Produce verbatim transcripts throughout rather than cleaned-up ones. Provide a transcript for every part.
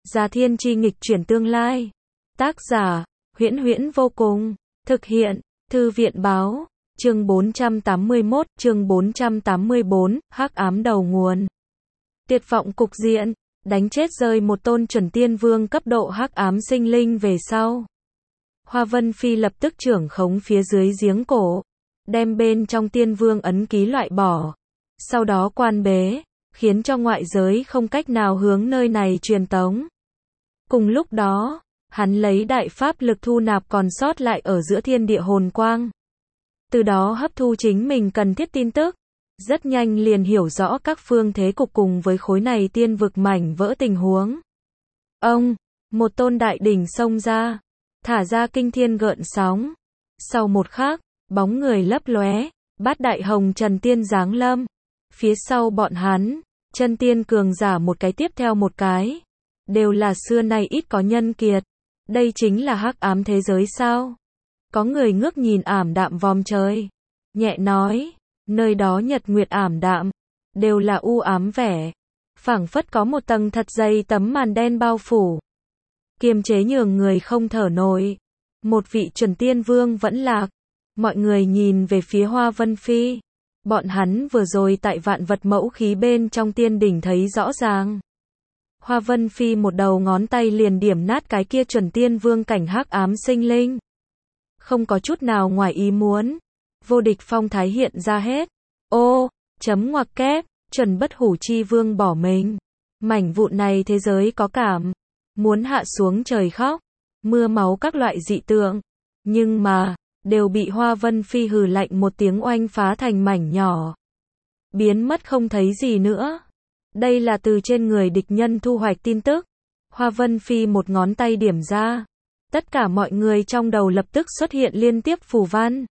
Già Thiên Chi nghịch chuyển tương lai. Tác giả, Huyễn Huyễn vô cùng. Thực hiện, Thư viện báo. Chương bốn trăm tám mươi mốt, chương bốn trăm tám mươi bốn, hắc ám đầu nguồn. Tuyệt vọng cục diện, đánh chết rơi một tôn chuẩn tiên vương cấp độ hắc ám sinh linh về sau. Hoa Vân Phi lập tức trưởng khống phía dưới giếng cổ, đem bên trong tiên vương ấn ký loại bỏ, sau đó quan bế, khiến cho ngoại giới không cách nào hướng nơi này truyền tống. Cùng lúc đó, hắn lấy đại pháp lực thu nạp còn sót lại ở giữa thiên địa hồn quang. Từ đó hấp thu chính mình cần thiết tin tức, rất nhanh liền hiểu rõ các phương thế cục cùng với khối này tiên vực mảnh vỡ tình huống. Ông, một tôn đại đỉnh xông ra, thả ra kinh thiên gợn sóng. Sau một khắc, bóng người lấp lóe, bát đại hồng trần tiên giáng lâm. Phía sau bọn hắn, chân tiên cường giả một cái tiếp theo một cái, đều là xưa nay ít có nhân kiệt. Đây chính là hắc ám thế giới sao? Có người ngước nhìn ảm đạm vòm trời, nhẹ nói, nơi đó nhật nguyệt ảm đạm, đều là u ám vẻ, phảng phất có một tầng thật dày tấm màn đen bao phủ, kiềm chế nhường người không thở nổi. Một vị chuẩn tiên vương vẫn lạc. Mọi người nhìn về phía Hoa Vân Phi. Bọn hắn vừa rồi tại vạn vật mẫu khí bên trong tiên đỉnh thấy rõ ràng. Hoa Vân Phi một đầu ngón tay liền điểm nát cái kia chuẩn tiên vương cảnh hắc ám sinh linh. Không có chút nào ngoài ý muốn. Vô địch phong thái hiện ra hết. Ô, chấm ngoặc kép, chuẩn bất hủ chi vương bỏ mình. Mảnh vụn này thế giới có cảm. Muốn hạ xuống trời khóc. Mưa máu các loại dị tượng. Nhưng mà, đều bị Hoa Vân Phi hừ lạnh một tiếng oanh phá thành mảnh nhỏ. Biến mất không thấy gì nữa. Đây là từ trên người địch nhân thu hoạch tin tức. Hoa Vân Phi một ngón tay điểm ra. Tất cả mọi người trong đầu lập tức xuất hiện liên tiếp phù văn.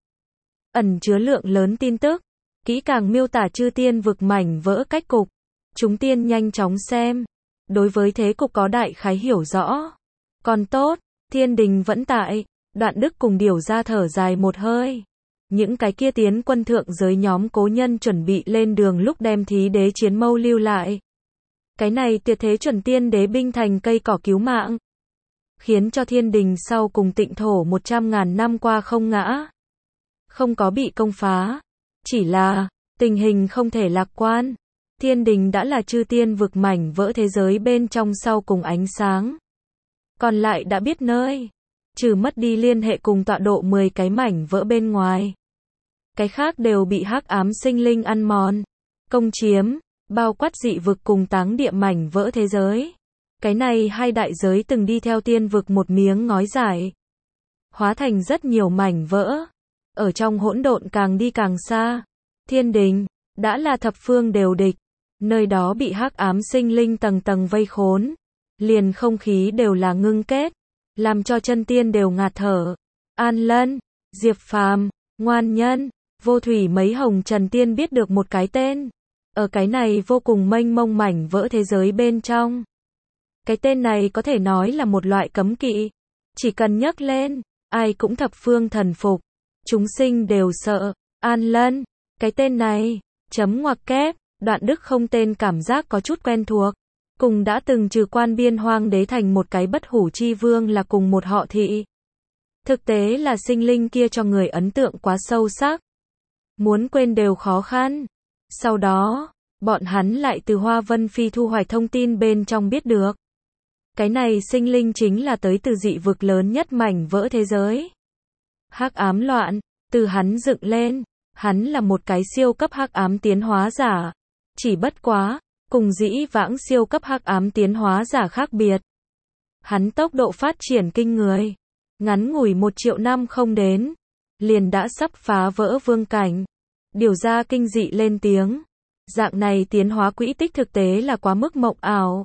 Ẩn chứa lượng lớn tin tức. Kỹ càng miêu tả chư tiên vực mảnh vỡ cách cục. Chúng tiên nhanh chóng xem. Đối với thế cục có đại khái hiểu rõ. Còn tốt, thiên đình vẫn tại. Đoạn Đức cùng Điểu ra thở dài một hơi. Những cái kia tiến quân thượng giới nhóm cố nhân chuẩn bị lên đường lúc đem thí đế chiến mâu lưu lại. Cái này tuyệt thế chuẩn tiên đế binh thành cây cỏ cứu mạng. Khiến cho thiên đình sau cùng tịnh thổ một trăm ngàn năm qua không ngã. Không có bị công phá. Chỉ là, tình hình không thể lạc quan. Thiên đình đã là chư tiên vực mảnh vỡ thế giới bên trong sau cùng ánh sáng. Còn lại đã biết nơi. Trừ mất đi liên hệ cùng tọa độ mười cái mảnh vỡ bên ngoài. Cái khác đều bị hắc ám sinh linh ăn mòn, công chiếm, bao quát dị vực cùng táng địa mảnh vỡ thế giới. Cái này hai đại giới từng đi theo tiên vực một miếng ngói giải. Hóa thành rất nhiều mảnh vỡ. Ở trong hỗn độn càng đi càng xa. Thiên đình, đã là thập phương đều địch. Nơi đó bị hắc ám sinh linh tầng tầng vây khốn. Liền không khí đều là ngưng kết. Làm cho chân tiên đều ngạt thở. An Lân, Diệp Phàm, Ngoan Nhân, Vô Thủy mấy hồng trần tiên biết được một cái tên. Ở cái này vô cùng mênh mông mảnh vỡ thế giới bên trong. Cái tên này có thể nói là một loại cấm kỵ. Chỉ cần nhắc lên, ai cũng thập phương thần phục. Chúng sinh đều sợ. An Lân, cái tên này, chấm ngoặc kép, Đoạn Đức không tên cảm giác có chút quen thuộc. Cùng đã từng trừ quan biên hoang đế thành một cái bất hủ chi vương là cùng một họ thị. Thực tế là sinh linh kia cho người ấn tượng quá sâu sắc. Muốn quên đều khó khăn. Sau đó, bọn hắn lại từ Hoa Vân Phi thu hoạch thông tin bên trong biết được. Cái này sinh linh chính là tới từ dị vực lớn nhất mảnh vỡ thế giới. Hắc ám loạn, từ hắn dựng lên, hắn là một cái siêu cấp hắc ám tiến hóa giả. Chỉ bất quá, cùng dĩ vãng siêu cấp hắc ám tiến hóa giả khác biệt. Hắn tốc độ phát triển kinh người. Ngắn ngủi một triệu năm không đến. Liền đã sắp phá vỡ vương cảnh. Điều ra kinh dị lên tiếng. Dạng này tiến hóa quỹ tích thực tế là quá mức mộng ảo.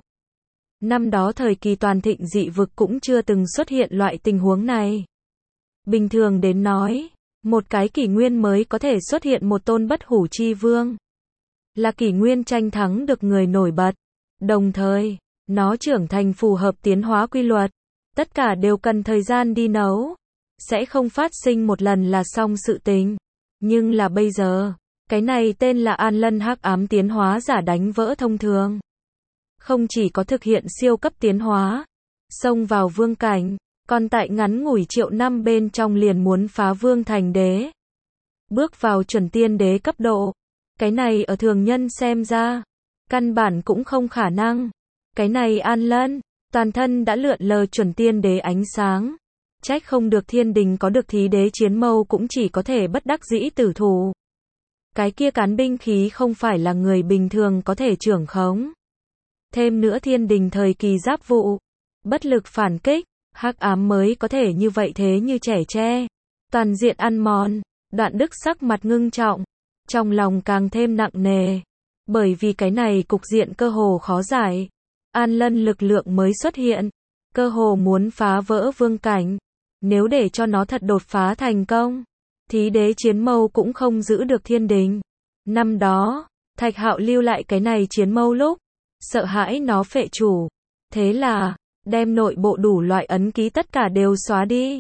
Năm đó thời kỳ toàn thịnh dị vực cũng chưa từng xuất hiện loại tình huống này. Bình thường đến nói, một cái kỷ nguyên mới có thể xuất hiện một tôn bất hủ chi vương. Là kỷ nguyên tranh thắng được người nổi bật. Đồng thời, nó trưởng thành phù hợp tiến hóa quy luật. Tất cả đều cần thời gian đi nấu. Sẽ không phát sinh một lần là xong sự tình. Nhưng là bây giờ, cái này tên là An Lân hắc ám tiến hóa giả đánh vỡ thông thường. không chỉ có thực hiện siêu cấp tiến hóa, xông vào vương cảnh, còn tại ngắn ngủi triệu năm bên trong liền muốn phá vương thành đế. Bước vào chuẩn tiên đế cấp độ. Cái này ở thường nhân xem ra, căn bản cũng không khả năng. Cái này An Lân, toàn thân đã lượn lờ chuẩn tiên đế ánh sáng. Trách không được thiên đình có được thí đế chiến mâu cũng chỉ có thể bất đắc dĩ tử thủ. Cái kia cán binh khí không phải là người bình thường có thể trưởng khống. Thêm nữa thiên đình thời kỳ giáp vụ, bất lực phản kích, hắc ám mới có thể như vậy thế như trẻ tre. Toàn diện ăn mòn, Đoạn Đức sắc mặt ngưng trọng, trong lòng càng thêm nặng nề. Bởi vì cái này cục diện cơ hồ khó giải. An Lân lực lượng mới xuất hiện, cơ hồ muốn phá vỡ vương cảnh. Nếu để cho nó thật đột phá thành công, thí đế chiến mâu cũng không giữ được thiên đình. Năm đó, Thạch Hạo lưu lại cái này chiến mâu lúc, sợ hãi nó phệ chủ. Thế là, đem nội bộ đủ loại ấn ký tất cả đều xóa đi.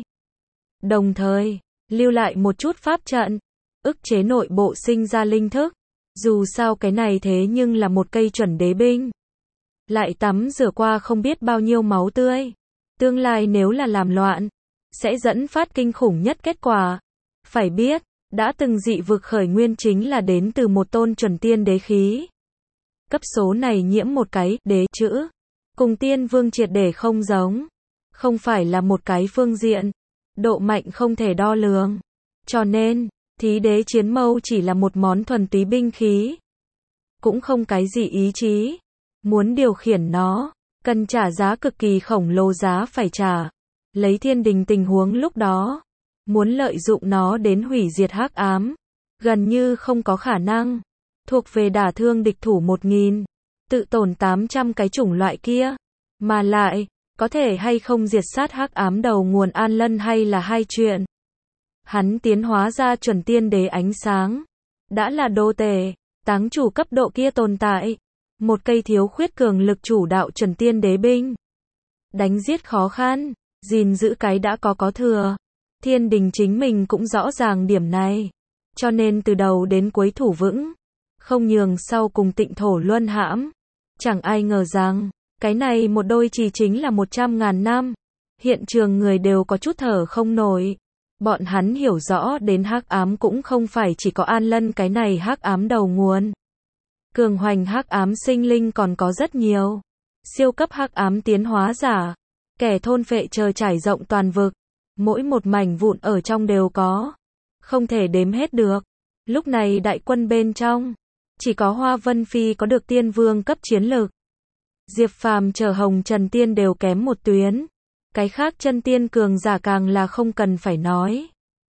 Đồng thời, lưu lại một chút pháp trận, ức chế nội bộ sinh ra linh thức. Dù sao cái này thế nhưng là một cây chuẩn đế binh. Lại tắm rửa qua không biết bao nhiêu máu tươi. Tương lai nếu là làm loạn, sẽ dẫn phát kinh khủng nhất kết quả. Phải biết, đã từng dị vực khởi nguyên chính là đến từ một tôn chuẩn tiên đế khí. Cấp số này nhiễm một cái đế chữ, cùng tiên vương triệt để không giống. Không phải là một cái phương diện, độ mạnh không thể đo lường. Cho nên, thí đế chiến mâu chỉ là một món thuần túy binh khí. Cũng không cái gì ý chí. Muốn điều khiển nó, cần trả giá cực kỳ khổng lồ giá phải trả. Lấy thiên đình tình huống lúc đó, muốn lợi dụng nó đến hủy diệt hắc ám, gần như không có khả năng. Thuộc về đả thương địch thủ một nghìn, tự tổn tám trăm cái chủng loại kia. Mà lại, có thể hay không diệt sát hắc ám đầu nguồn An Lân hay là hai chuyện. Hắn tiến hóa ra chuẩn tiên đế ánh sáng, đã là đô tể, táng chủ cấp độ kia tồn tại. Một cây thiếu khuyết cường lực chủ đạo chuẩn tiên đế binh. Đánh giết khó khăn, gìn giữ cái đã có có thừa. Thiên đình chính mình cũng rõ ràng điểm này. Cho nên từ đầu đến cuối thủ vững, không nhường sau cùng tịnh thổ luân hãm. Chẳng ai ngờ rằng, cái này một đôi chỉ chính là một trăm ngàn năm. Hiện trường người đều có chút thở không nổi. Bọn hắn hiểu rõ đến hắc ám cũng không phải chỉ có An Lân cái này hắc ám đầu nguồn. Cường hoành hắc ám sinh linh còn có rất nhiều. Siêu cấp hắc ám tiến hóa giả, kẻ thôn phệ chờ trải rộng toàn vực. Mỗi một mảnh vụn ở trong đều có. Không thể đếm hết được. Lúc này đại quân bên trong, chỉ có Hoa Vân Phi có được tiên vương cấp chiến lực. Diệp Phàm chờ Hồng Trần Tiên đều kém một tuyến. Cái khác chân tiên cường giả càng là không cần phải nói.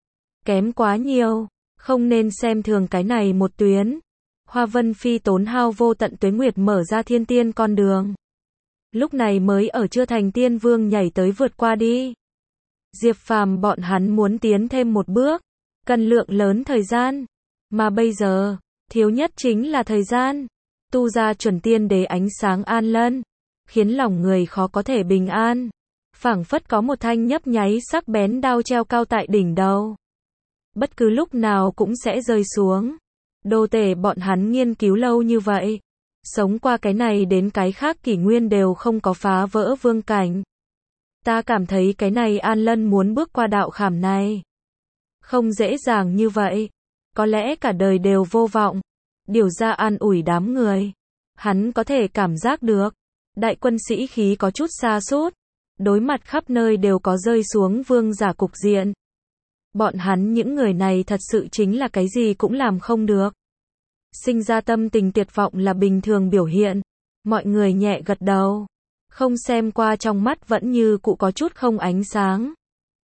Kém quá nhiều, không nên xem thường cái này một tuyến. Hoa Vân Phi tốn hao vô tận tuế nguyệt mở ra thiên tiên con đường. Lúc này mới ở chưa thành tiên vương nhảy tới vượt qua đi. Diệp Phàm bọn hắn muốn tiến thêm một bước, cần lượng lớn thời gian. Mà bây giờ, thiếu nhất chính là thời gian. Tu ra chuẩn tiên đế ánh sáng An Lân, khiến lòng người khó có thể bình an. Phảng phất có một thanh nhấp nháy sắc bén đao treo cao tại đỉnh đầu. Bất cứ lúc nào cũng sẽ rơi xuống. Đô tể bọn hắn nghiên cứu lâu như vậy, sống qua cái này đến cái khác kỷ nguyên đều không có phá vỡ vương cảnh. Ta cảm thấy cái này An Lân muốn bước qua đạo khảm này không dễ dàng như vậy. Có lẽ cả đời đều vô vọng. Điều ra an ủi đám người. Hắn có thể cảm giác được. Đại quân sĩ khí có chút sa sút. Đối mặt khắp nơi đều có rơi xuống vương giả cục diện. Bọn hắn những người này thật sự chính là cái gì cũng làm không được. Sinh ra tâm tình tuyệt vọng là bình thường biểu hiện. Mọi người nhẹ gật đầu. Không xem qua trong mắt vẫn như cụ có chút không ánh sáng.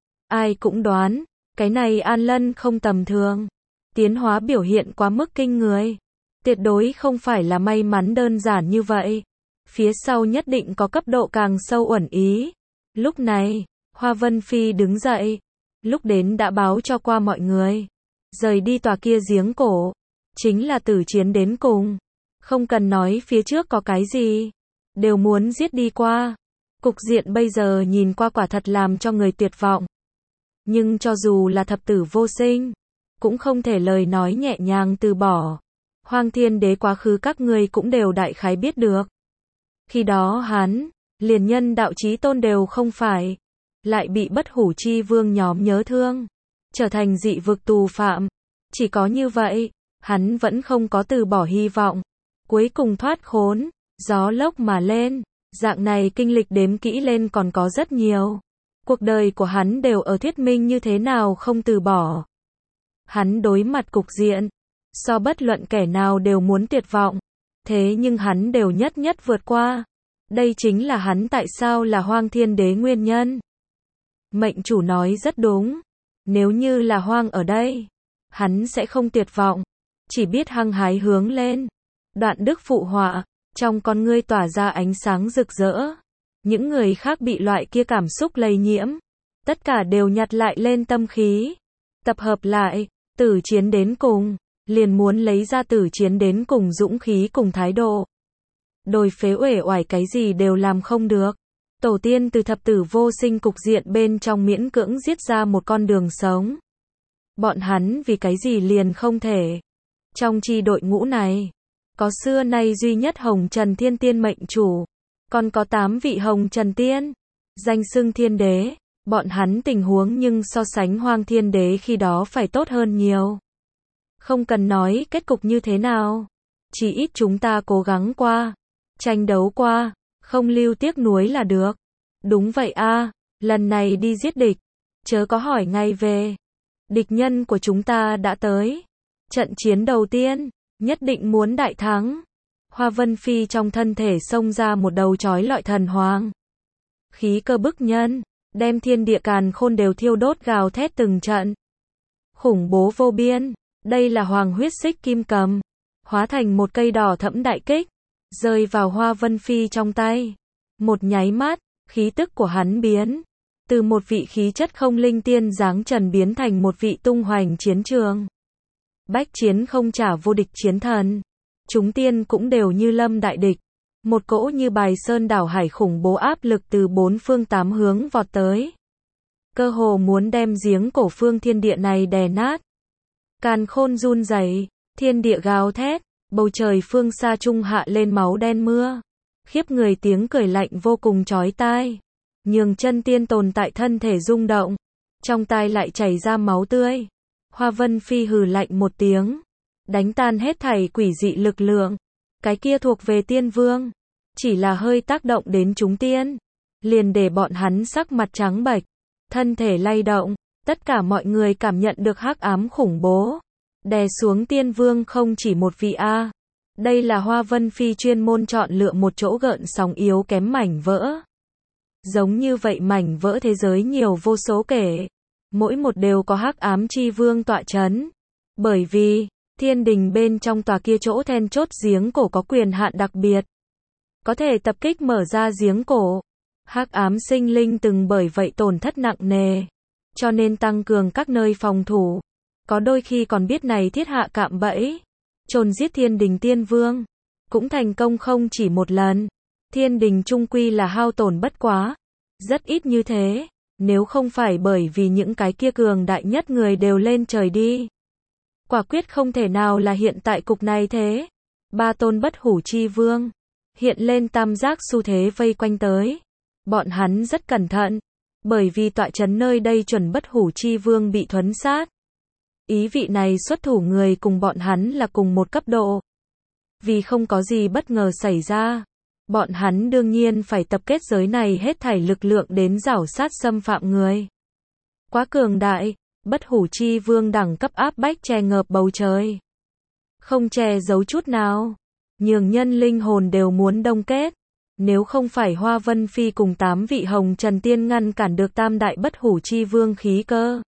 Ai cũng đoán, cái này An Lân không tầm thường. Tiến hóa biểu hiện quá mức kinh người. Tuyệt đối không phải là may mắn đơn giản như vậy. Phía sau nhất định có cấp độ càng sâu uẩn ý. Lúc này, Hoa Vân Phi đứng dậy. Lúc đến đã báo cho qua mọi người. Rời đi tòa kia giếng cổ. Chính là tử chiến đến cùng. Không cần nói phía trước có cái gì. Đều muốn giết đi qua. Cục diện bây giờ nhìn qua quả thật làm cho người tuyệt vọng. Nhưng cho dù là thập tử vô sinh, cũng không thể lời nói nhẹ nhàng từ bỏ. Hoang Thiên Đế quá khứ các ngươi cũng đều đại khái biết được. Khi đó hắn, liền nhân đạo chí tôn đều không phải, lại bị bất hủ chi vương nhóm nhớ thương, trở thành dị vực tù phạm. Chỉ có như vậy, hắn vẫn không có từ bỏ hy vọng, cuối cùng thoát khốn, gió lốc mà lên. Dạng này kinh lịch đếm kỹ lên còn có rất nhiều. Cuộc đời của hắn đều ở thuyết minh như thế nào không từ bỏ. Hắn đối mặt cục diện, so bất luận kẻ nào đều muốn tuyệt vọng. Thế nhưng hắn đều nhất nhất vượt qua. Đây chính là hắn tại sao là Hoang Thiên Đế nguyên nhân. Mệnh chủ nói rất đúng. Nếu như là Hoang ở đây, hắn sẽ không tuyệt vọng, chỉ biết hăng hái hướng lên. Đoạn Đức phụ họa, trong con ngươi tỏa ra ánh sáng rực rỡ. Những người khác bị loại kia cảm xúc lây nhiễm, tất cả đều nhặt lại lên tâm khí, tập hợp lại, tử chiến đến cùng, liền muốn lấy ra tử chiến đến cùng dũng khí cùng thái độ. Đồi phế uể oải cái gì đều làm không được. Tổ tiên từ thập tử vô sinh cục diện bên trong miễn cưỡng giết ra một con đường sống. Bọn hắn vì cái gì liền không thể. Trong chi đội ngũ này, có xưa nay duy nhất Hồng Trần Thiên Tiên mệnh chủ, còn có tám vị Hồng Trần Tiên, danh xưng Thiên Đế. Bọn hắn tình huống nhưng so sánh Hoang Thiên Đế khi đó phải tốt hơn nhiều. Không cần nói kết cục như thế nào, chỉ ít chúng ta cố gắng qua, tranh đấu qua, không lưu tiếc nuối là được. Đúng vậy a, lần này đi giết địch, chớ có hỏi ngay về. Địch nhân của chúng ta đã tới. Trận chiến đầu tiên, nhất định muốn đại thắng. Hoa Vân Phi trong thân thể xông ra một đầu chói lọi thần hoàng. Khí cơ bức nhân, đem thiên địa càn khôn đều thiêu đốt gào thét từng trận. Khủng bố vô biên, đây là hoàng huyết xích kim cầm, hóa thành một cây đỏ thẫm đại kích, rơi vào Hoa Vân Phi trong tay. Một nháy mắt, khí tức của hắn biến, từ một vị khí chất không linh tiên dáng trần biến thành một vị tung hoành chiến trường. Bách chiến không trả vô địch chiến thần. Chúng tiên cũng đều như lâm đại địch. Một cỗ như bài sơn đảo hải khủng bố áp lực từ bốn phương tám hướng vọt tới. Cơ hồ muốn đem giếng cổ phương thiên địa này đè nát. Càn khôn run rẩy, thiên địa gào thét, bầu trời phương xa trung hạ lên máu đen mưa. Khiếp người tiếng cười lạnh vô cùng chói tai. Nhường chân tiên tồn tại thân thể rung động. Trong tai lại chảy ra máu tươi. Hoa Vân Phi hừ lạnh một tiếng, đánh tan hết thảy quỷ dị lực lượng. Cái kia thuộc về tiên vương, chỉ là hơi tác động đến chúng tiên, liền để bọn hắn sắc mặt trắng bệch, thân thể lay động. Tất cả mọi người cảm nhận được hắc ám khủng bố, đè xuống tiên vương không chỉ một vị a. Đây là Hoa Vân Phi chuyên môn chọn lựa một chỗ gợn sóng yếu kém mảnh vỡ. Giống như vậy mảnh vỡ thế giới nhiều vô số kể. Mỗi một đều có hắc ám chi vương tọa chấn. Bởi vì, thiên đình bên trong tòa kia chỗ then chốt giếng cổ có quyền hạn đặc biệt. Có thể tập kích mở ra giếng cổ. Hắc ám sinh linh từng bởi vậy tổn thất nặng nề. Cho nên tăng cường các nơi phòng thủ. Có đôi khi còn biết này thiết hạ cạm bẫy. Chồn giết thiên đình tiên vương. Cũng thành công không chỉ một lần. Thiên đình trung quy là hao tổn bất quá. Rất ít như thế. Nếu không phải bởi vì những cái kia cường đại nhất người đều lên trời đi. Quả quyết không thể nào là hiện tại cục này thế. Ba tôn bất hủ chi vương. Hiện lên tam giác xu thế vây quanh tới. Bọn hắn rất cẩn thận. Bởi vì tọa chấn nơi đây chuẩn bất hủ chi vương bị thuấn sát. Ý vị này xuất thủ người cùng bọn hắn là cùng một cấp độ. Vì không có gì bất ngờ xảy ra. Bọn hắn đương nhiên phải tập kết giới này hết thảy lực lượng đến rảo sát xâm phạm người. Quá cường đại, bất hủ chi vương đẳng cấp áp bách che ngợp bầu trời. Không che giấu chút nào. Nhường nhân linh hồn đều muốn đông kết. Nếu không phải Hoa Vân Phi cùng tám vị Hồng Trần Tiên ngăn cản được tam đại bất hủ chi vương khí cơ.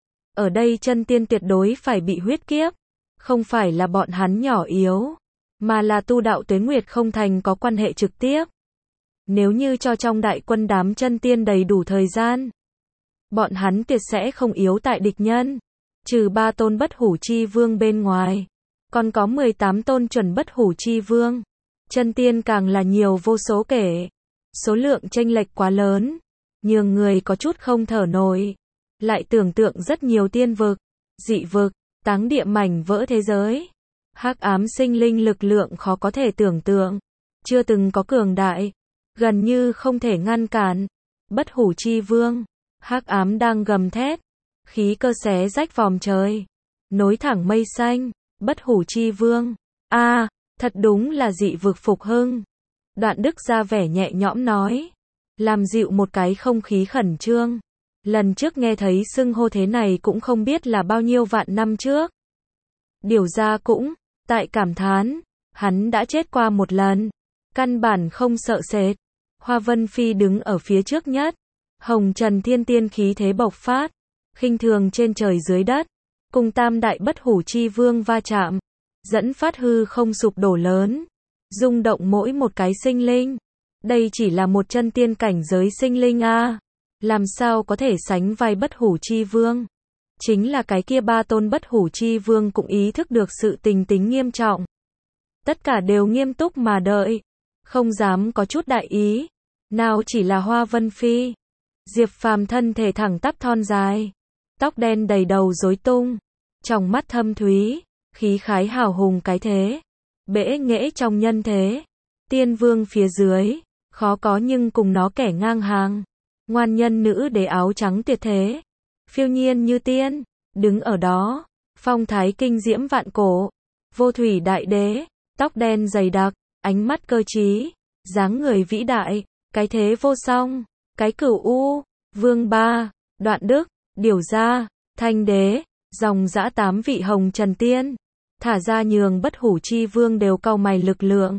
Ở đây chân tiên tuyệt đối phải bị huyết kiếp. Không phải là bọn hắn nhỏ yếu. Mà là tu đạo tuế nguyệt không thành có quan hệ trực tiếp. Nếu như cho trong đại quân đám chân tiên đầy đủ thời gian, bọn hắn tuyệt sẽ không yếu tại địch nhân. Trừ ba tôn bất hủ chi vương bên ngoài, còn có mười tám tôn chuẩn bất hủ chi vương. Chân tiên càng là nhiều vô số kể. Số lượng chênh lệch quá lớn, nhường người có chút không thở nổi. Lại tưởng tượng rất nhiều tiên vực, dị vực, táng địa mảnh vỡ thế giới. Hắc ám sinh linh lực lượng khó có thể tưởng tượng. chưa từng có cường đại, gần như không thể ngăn cản. Bất hủ chi vương, hắc ám đang gầm thét, khí cơ xé rách vòm trời, nối thẳng mây xanh. Bất hủ chi vương, a, à, thật đúng là dị vực phục hưng. Đoạn Đức ra vẻ nhẹ nhõm nói, làm dịu một cái không khí khẩn trương. Lần trước nghe thấy xưng hô thế này cũng không biết là bao nhiêu vạn năm trước. Điều ra cũng, tại cảm thán, hắn đã chết qua một lần, căn bản không sợ sệt. Hoa Vân Phi đứng ở phía trước nhất, hồng trần thiên tiên khí thế bộc phát, khinh thường trên trời dưới đất, cùng tam đại bất hủ chi vương va chạm, dẫn phát hư không sụp đổ lớn, rung động mỗi một cái sinh linh. Đây chỉ là một chân tiên cảnh giới sinh linh a, à. Làm sao có thể sánh vai bất hủ chi vương? Chính là cái kia ba tôn bất hủ chi vương cũng ý thức được sự tình tính nghiêm trọng. Tất cả đều nghiêm túc mà đợi, không dám có chút đại ý. Nào chỉ là Hoa Vân Phi. Diệp Phàm thân thể thẳng tắp thon dài, tóc đen đầy đầu rối tung, trong mắt thâm thúy, khí khái hào hùng cái thế, bẽ nghễ trong nhân thế. Tiên vương phía dưới, khó có nhưng cùng nó kẻ ngang hàng. Ngoan nhân nữ đế áo trắng tuyệt thế, phiêu nhiên như tiên, đứng ở đó, phong thái kinh diễm vạn cổ. Vô thủy đại đế, tóc đen dày đặc, ánh mắt cơ trí, dáng người vĩ đại, cái thế vô song. Cái Cửu U, Vương Ba, Đoạn Đức, Điều Gia, Thanh Đế, dòng dã tám vị hồng trần tiên, thả ra nhường bất hủ chi vương đều cau mày lực lượng,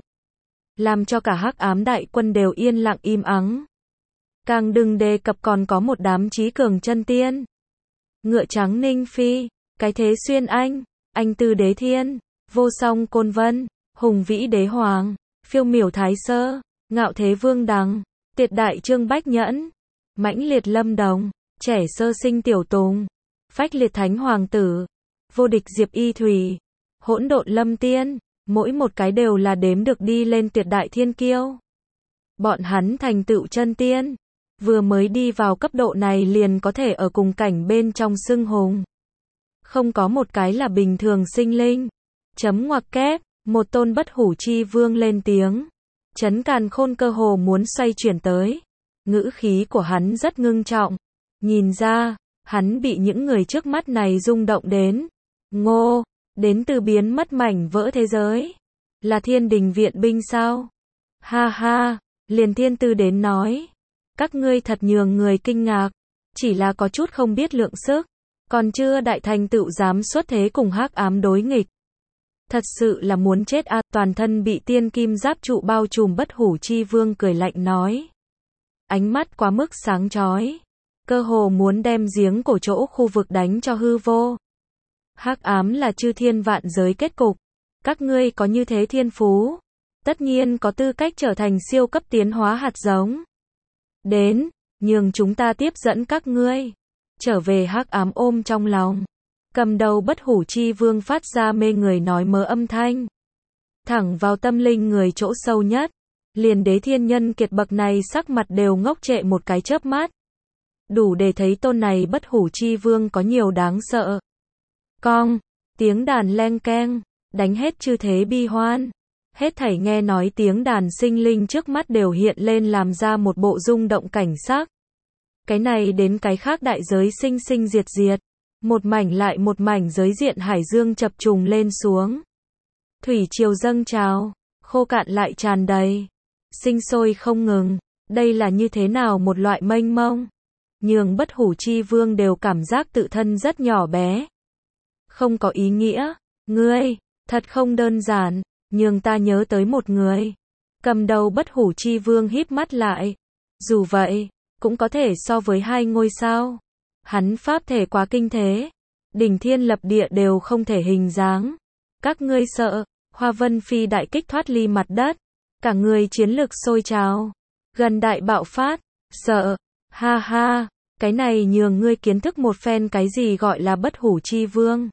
làm cho cả hắc ám đại quân đều yên lặng im ắng. Càng đừng đề cập còn có một đám trí cường chân tiên. Ngựa trắng Ninh Phi, cái thế xuyên anh, anh tư đế thiên, vô song Côn Vân, hùng vĩ đế hoàng, phiêu miểu thái sơ, ngạo thế vương đằng, tuyệt đại Trương Bách Nhẫn, mãnh liệt Lâm Đồng, trẻ sơ sinh Tiểu Tùng, phách liệt thánh hoàng tử, vô địch Diệp Y Thủy, hỗn độn Lâm Tiên, mỗi một cái đều là đếm được đi lên tuyệt đại thiên kiêu. Bọn hắn thành tựu chân tiên, vừa mới đi vào cấp độ này liền có thể ở cùng cảnh bên trong xưng hùng. Không có một cái là bình thường sinh linh. Chấm ngoặc kép, một tôn bất hủ chi vương lên tiếng. Chấn Càn Khôn cơ hồ muốn xoay chuyển tới. Ngữ khí của hắn rất ngưng trọng. Nhìn ra, hắn bị những người trước mắt này rung động đến. Ngô, đến từ biến mất mảnh vỡ thế giới. Là Thiên Đình viện binh sao? Ha ha, liền Thiên Tư đến nói. Các ngươi thật nhường người kinh ngạc. Chỉ là có chút không biết lượng sức. Còn chưa đại thành tựu dám xuất thế cùng hắc ám đối nghịch. Thật sự là muốn chết a. À, toàn thân bị tiên kim giáp trụ bao trùm bất hủ chi vương cười lạnh nói. Ánh mắt quá mức sáng chói, cơ hồ muốn đem giếng cổ chỗ khu vực đánh cho hư vô. Hắc ám là chư thiên vạn giới kết cục. Các ngươi có như thế thiên phú, tất nhiên có tư cách trở thành siêu cấp tiến hóa hạt giống. Đến, nhường chúng ta tiếp dẫn các ngươi trở về hắc ám ôm trong lòng. Cầm đầu bất hủ chi vương phát ra mê người nói mớ âm thanh, thẳng vào tâm linh người chỗ sâu nhất. Liền đế thiên nhân kiệt bậc này sắc mặt đều ngốc trệ một cái chớp mắt. Đủ để thấy tôn này bất hủ chi vương có nhiều đáng sợ. Cong, tiếng đàn leng keng, đánh hết chư thế bi hoan. Hết thảy nghe nói tiếng đàn sinh linh trước mắt đều hiện lên làm ra một bộ rung động cảnh sắc. Cái này đến cái khác đại giới sinh sinh diệt diệt. Một mảnh lại một mảnh giới diện hải dương chập trùng lên xuống. Thủy triều dâng trào, khô cạn lại tràn đầy. Sinh sôi không ngừng. Đây là như thế nào một loại mênh mông. Nhường bất hủ chi vương đều cảm giác tự thân rất nhỏ bé. Không có ý nghĩa. Ngươi, thật không đơn giản. Nhường ta nhớ tới một người. Cầm đầu bất hủ chi vương híp mắt lại. Dù vậy, cũng có thể so với hai ngôi sao. Hắn pháp thể quá kinh thế. Đỉnh thiên lập địa đều không thể hình dáng. Các ngươi sợ. Hoa Vân Phi đại kích thoát ly mặt đất. Cả người chiến lực sôi trào. Gần đại bạo phát. Sợ. Ha ha. Cái này nhường ngươi kiến thức một phen cái gì gọi là bất hủ chi vương.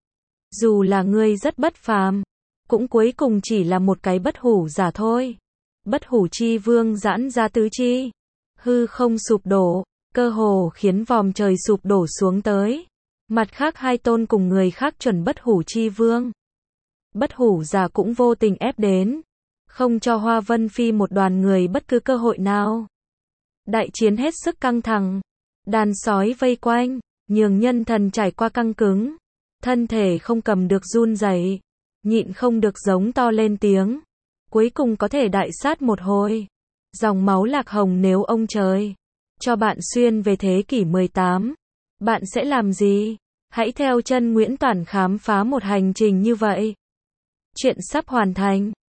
Dù là ngươi rất bất phàm, cũng cuối cùng chỉ là một cái bất hủ giả thôi. Bất hủ chi vương giãn ra tứ chi. Hư không sụp đổ, cơ hồ khiến vòm trời sụp đổ xuống tới. Mặt khác hai tôn cùng người khác chuẩn bất hủ chi vương. Bất hủ giả cũng vô tình ép đến. không cho Hoa Vân Phi một đoàn người bất cứ cơ hội nào. Đại chiến hết sức căng thẳng, đàn sói vây quanh, Nhường Nhân Thần trải qua căng cứng, thân thể không cầm được run rẩy, nhịn không được giống to lên tiếng, cuối cùng có thể đại sát một hồi. Dòng máu Lạc Hồng, nếu ông trời cho bạn xuyên về thế kỷ mười tám, bạn sẽ làm gì? Hãy theo chân Nguyễn Toản khám phá một hành trình như vậy. Chuyện sắp hoàn thành.